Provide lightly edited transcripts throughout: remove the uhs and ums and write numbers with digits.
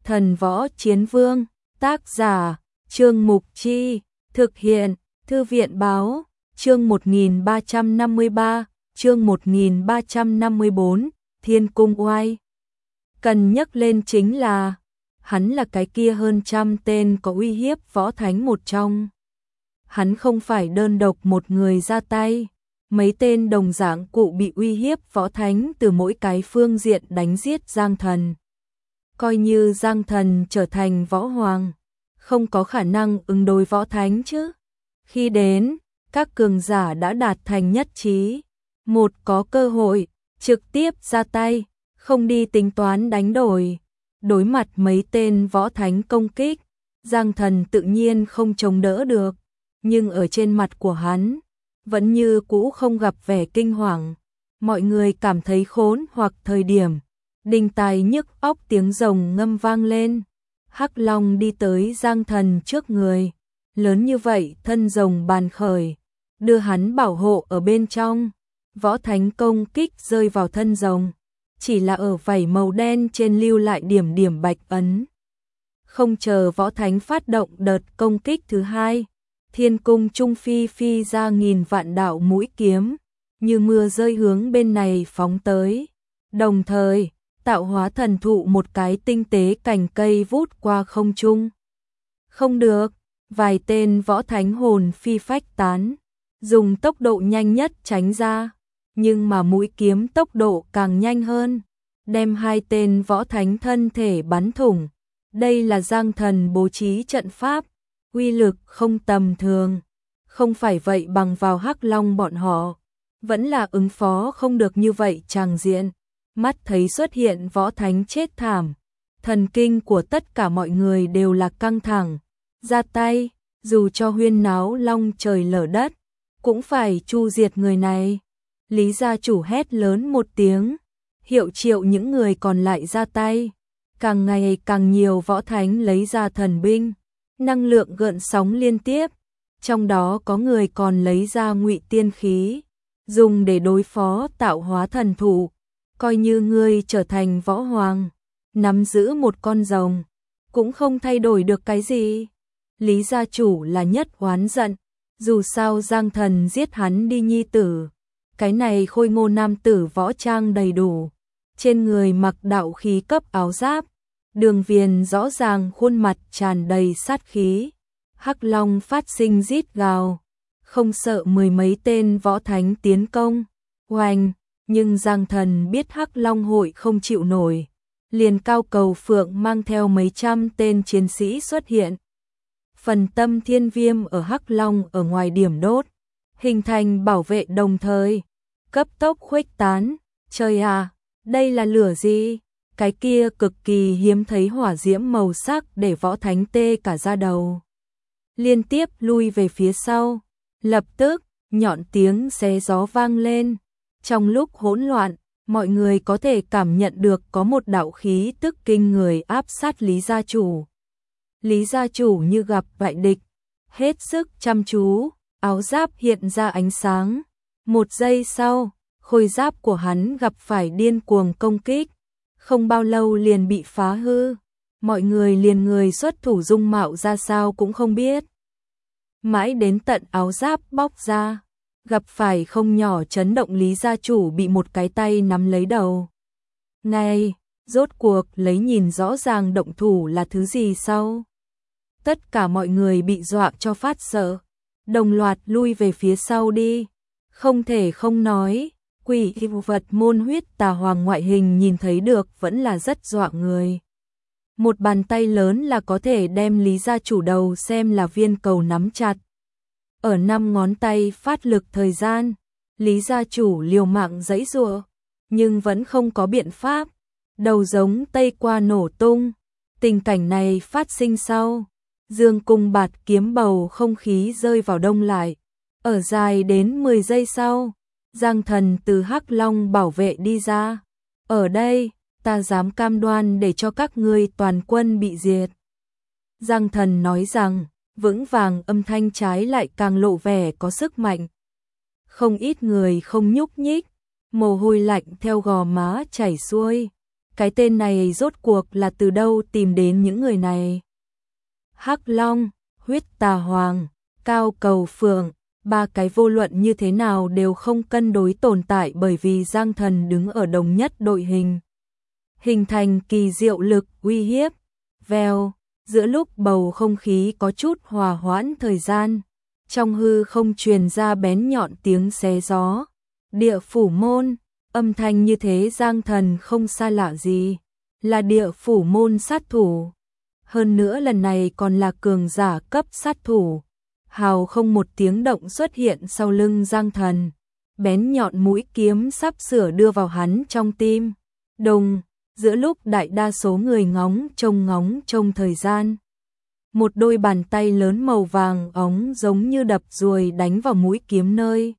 Thần Võ Chiến Vương, tác giả, Trương Mục Chi, thực hiện, Thư viện Báo, chương 1353, chương 1354, Thiên Cung Oai. Cần nhắc lên chính là, hắn là cái kia hơn trăm tên có uy hiếp võ thánh một trong. Hắn không phải đơn độc một người ra tay, mấy tên đồng dạng cụ bị uy hiếp võ thánh từ mỗi cái phương diện đánh giết Giang Thần. Coi như Giang Thần trở thành võ hoàng, không có khả năng ứng đối võ thánh chứ. Khi đến, các cường giả đã đạt thành nhất trí, một có cơ hội, trực tiếp ra tay, không đi tính toán đánh đổi. Đối mặt mấy tên võ thánh công kích, Giang Thần tự nhiên không chống đỡ được, nhưng ở trên mặt của hắn, vẫn như cũ không gặp vẻ kinh hoàng. Mọi người cảm thấy khốn hoặc thời điểm, đinh tai nhức óc tiếng rồng ngâm vang lên. Hắc Long đi tới Giang Thần trước người, lớn như vậy thân rồng bàn khởi, đưa hắn bảo hộ ở bên trong. Võ thánh công kích rơi vào thân rồng, chỉ là ở vảy màu đen trên lưu lại điểm điểm bạch ấn. Không chờ võ thánh phát động đợt công kích thứ hai, thiên cung trung phi ra nghìn vạn đạo mũi kiếm, như mưa rơi hướng bên này phóng tới. Đồng thời, tạo hóa thần thụ một cái tinh tế cành cây vút qua không trung. Không được, vài tên võ thánh hồn phi phách tán, dùng tốc độ nhanh nhất tránh ra, nhưng mà mũi kiếm tốc độ càng nhanh hơn, đem hai tên võ thánh thân thể bắn thủng. Đây là Giang Thần bố trí trận pháp, uy lực không tầm thường, không phải vậy bằng vào Hắc Long bọn họ, vẫn là ứng phó không được như vậy tràng diện. Mắt thấy xuất hiện võ thánh chết thảm, thần kinh của tất cả mọi người đều là căng thẳng, ra tay, dù cho huyên náo long trời lở đất, cũng phải chu diệt người này. Lý gia chủ hét lớn một tiếng, hiệu triệu những người còn lại ra tay. Càng ngày càng nhiều võ thánh lấy ra thần binh, năng lượng gợn sóng liên tiếp, trong đó có người còn lấy ra ngụy tiên khí, dùng để đối phó tạo hóa thần thụ. Coi như ngươi trở thành võ hoàng, nắm giữ một con rồng, cũng không thay đổi được cái gì. Lý gia chủ là nhất oán giận, dù sao Giang Thần giết hắn đi nhi tử, cái này khôi ngô nam tử võ trang đầy đủ, trên người mặc đạo khí cấp áo giáp, đường viền rõ ràng, khuôn mặt tràn đầy sát khí. Hắc Long phát sinh rít gào, không sợ mười mấy tên võ thánh tiến công. Oanh! Nhưng Giang Thần biết Hắc Long hội không chịu nổi, liền cao cầu phượng mang theo mấy trăm tên chiến sĩ xuất hiện. Phần tâm thiên viêm ở Hắc Long ở ngoài điểm đốt, hình thành bảo vệ đồng thời, cấp tốc khuếch tán. Trời à, đây là lửa gì? Cái kia cực kỳ hiếm thấy hỏa diễm màu sắc để võ thánh tê cả da đầu. Liên tiếp lui về phía sau, lập tức, nhọn tiếng xé gió vang lên. Trong lúc hỗn loạn, mọi người có thể cảm nhận được có một đạo khí tức kinh người áp sát Lý gia chủ. Lý gia chủ như gặp bại địch, hết sức chăm chú, áo giáp hiện ra ánh sáng. Một giây sau, khôi giáp của hắn gặp phải điên cuồng công kích, không bao lâu liền bị phá hư. Mọi người liền người xuất thủ dung mạo ra sao cũng không biết. Mãi đến tận áo giáp bóc ra, gặp phải không nhỏ chấn động, Lý gia chủ bị một cái tay nắm lấy đầu. Ngay, rốt cuộc lấy nhìn rõ ràng động thủ là thứ gì sau. Tất cả mọi người bị dọa cho phát sợ, đồng loạt lui về phía sau đi. Không thể không nói, quỷ vật môn huyết tà hoàng ngoại hình nhìn thấy được vẫn là rất dọa người. Một bàn tay lớn là có thể đem Lý gia chủ đầu xem là viên cầu nắm chặt. Ở 5 ngón tay phát lực thời gian, Lý gia chủ liều mạng giãy giụa, nhưng vẫn không có biện pháp, đầu giống tây qua nổ tung. Tình cảnh này phát sinh sau, dương cung bạt kiếm bầu không khí rơi vào đông lại. Ở dài đến 10 giây sau, Giang Thần từ Hắc Long bảo vệ đi ra. Ở đây, ta dám cam đoan để cho các ngươi toàn quân bị diệt. Giang Thần nói rằng, vững vàng, âm thanh trái lại càng lộ vẻ có sức mạnh. Không ít người không nhúc nhích, mồ hôi lạnh theo gò má chảy xuôi. cái tên này rốt cuộc là từ đâu tìm đến những người này? Hắc Long, Huyết Tà Hoàng, Cao Cầu Phượng, ba cái vô luận như thế nào đều không cân đối tồn tại bởi vì Giang Thần đứng ở đồng nhất đội hình thành kỳ diệu lực uy hiếp. Vèo, giữa lúc bầu không khí có chút hòa hoãn thời gian, trong hư không truyền ra bén nhọn tiếng xé gió. Địa phủ môn, âm thanh như thế Giang Thần không xa lạ gì, là địa phủ môn sát thủ. Hơn nữa lần này còn là cường giả cấp sát thủ. Hào không một tiếng động xuất hiện sau lưng Giang Thần, bén nhọn mũi kiếm sắp sửa đưa vào hắn trong tim. Đùng, giữa lúc đại đa số người ngóng trông thời gian, một đôi bàn tay lớn màu vàng óng giống như đập ruồi đánh vào mũi kiếm nơi.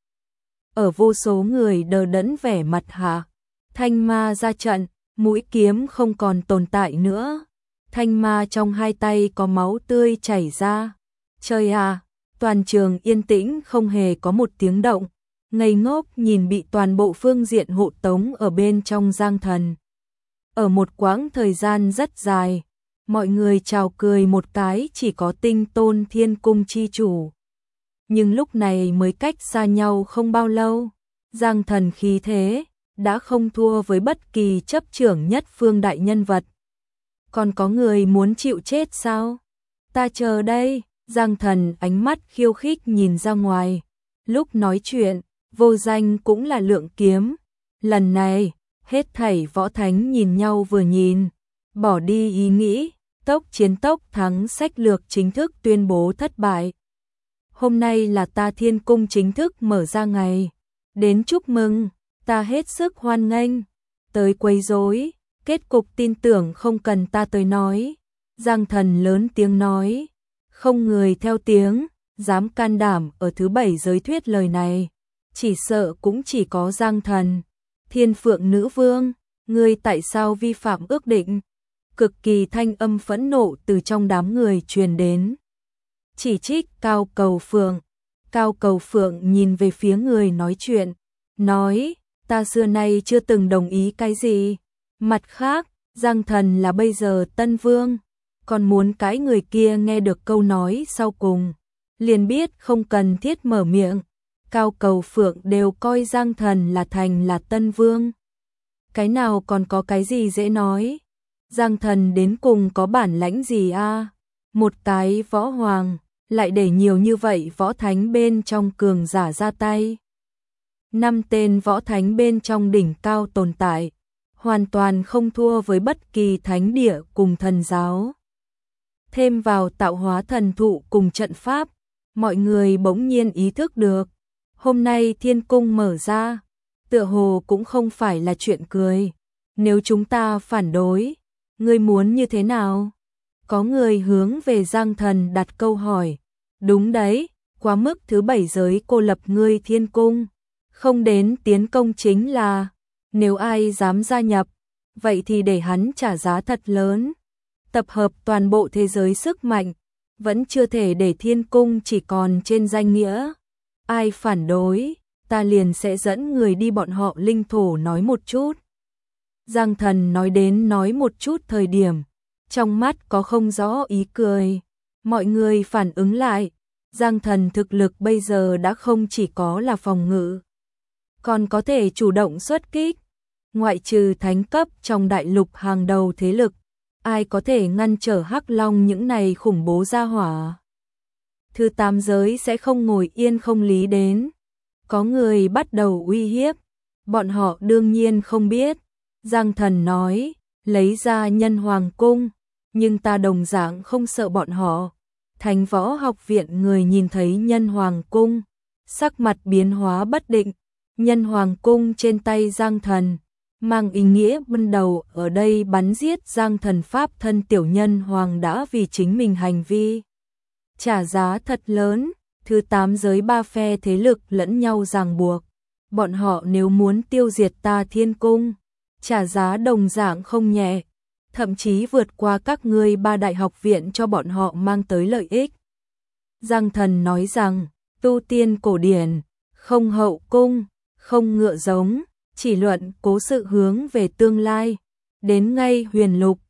Ở vô số người đờ đẫn vẻ mặt hạ, thanh ma ra trận, mũi kiếm không còn tồn tại nữa. Thanh ma trong hai tay có máu tươi chảy ra. Trời à, toàn trường yên tĩnh không hề có một tiếng động, ngây ngốc nhìn bị toàn bộ phương diện hộ tống ở bên trong Giang Thần. Ở một quãng thời gian rất dài, mọi người chào cười một cái chỉ có Tinh Tôn Thiên Cung chi chủ. Nhưng lúc này mới cách xa nhau không bao lâu, Giang Thần khí thế đã không thua với bất kỳ chấp trưởng nhất phương đại nhân vật. Còn có người muốn chịu chết sao? Ta chờ đây. Giang Thần ánh mắt khiêu khích nhìn ra ngoài. Lúc nói chuyện, vô danh cũng là lượng kiếm. Lần này, hết thảy võ thánh nhìn nhau vừa nhìn, bỏ đi ý nghĩ, tốc chiến tốc thắng sách lược chính thức tuyên bố thất bại. Hôm nay là ta Thiên Cung chính thức mở ra ngày. Đến chúc mừng, ta hết sức hoan nghênh. Tới quấy rối, kết cục tin tưởng không cần ta tới nói. Giang Thần lớn tiếng nói. Không người theo tiếng, dám can đảm ở thứ 7 giới thuyết lời này. Chỉ sợ cũng chỉ có Giang Thần. Thiên Phượng Nữ Vương, ngươi tại sao vi phạm ước định? Cực kỳ thanh âm phẫn nộ từ trong đám người truyền đến. Chỉ trích Cao Cầu Phượng. Cao Cầu Phượng nhìn về phía người nói chuyện, nói, ta xưa nay chưa từng đồng ý cái gì. Mặt khác, Giang Thần là bây giờ Tân Vương, còn muốn cái người kia nghe được câu nói sau cùng, liền biết không cần thiết mở miệng. Cao Cầu Phượng đều coi Giang Thần là thành là Tân Vương. Cái nào còn có cái gì dễ nói? Giang Thần đến cùng có bản lãnh gì a? Một cái võ hoàng, lại để nhiều như vậy võ thánh bên trong cường giả ra tay. 5 tên võ thánh bên trong đỉnh cao tồn tại, hoàn toàn không thua với bất kỳ thánh địa cùng thần giáo. Thêm vào tạo hóa thần thụ cùng trận pháp, mọi người bỗng nhiên ý thức được, hôm nay Thiên Cung mở ra, tựa hồ cũng không phải là chuyện cười. Nếu chúng ta phản đối, ngươi muốn như thế nào? Có người hướng về Giang Thần đặt câu hỏi. Đúng đấy, quá mức thứ 7 giới cô lập ngươi Thiên Cung, không đến tiến công chính là, nếu ai dám gia nhập, vậy thì để hắn trả giá thật lớn. Tập hợp toàn bộ thế giới sức mạnh, vẫn chưa thể để Thiên Cung chỉ còn trên danh nghĩa. Ai phản đối, ta liền sẽ dẫn người đi bọn họ linh thổ nói một chút. Giang Thần nói đến nói một chút thời điểm, trong mắt có không rõ ý cười. Mọi người phản ứng lại, Giang Thần thực lực bây giờ đã không chỉ có là phòng ngự, còn có thể chủ động xuất kích. Ngoại trừ thánh cấp trong đại lục hàng đầu thế lực, ai có thể ngăn trở Hắc Long những này khủng bố gia hỏa. Thứ 8 giới sẽ không ngồi yên không lý đến. Có người bắt đầu uy hiếp, bọn họ đương nhiên không biết. Giang Thần nói, lấy ra Nhân Hoàng Cung, nhưng ta đồng dạng không sợ bọn họ. Thánh Võ Học Viện người nhìn thấy Nhân Hoàng Cung, sắc mặt biến hóa bất định. Nhân Hoàng Cung trên tay Giang Thần, mang ý nghĩa ban đầu ở đây bắn giết Giang Thần pháp thân tiểu nhân hoàng đã vì chính mình hành vi trả giá thật lớn. Thứ 8 giới 3 phe thế lực lẫn nhau ràng buộc, bọn họ nếu muốn tiêu diệt ta Thiên Cung, trả giá đồng dạng không nhẹ, thậm chí vượt qua các ngươi 3 đại học viện cho bọn họ mang tới lợi ích. Giang Thần nói rằng, tu tiên cổ điển, không hậu cung, không ngựa giống, chỉ luận cố sự hướng về tương lai. đến ngay huyền lục,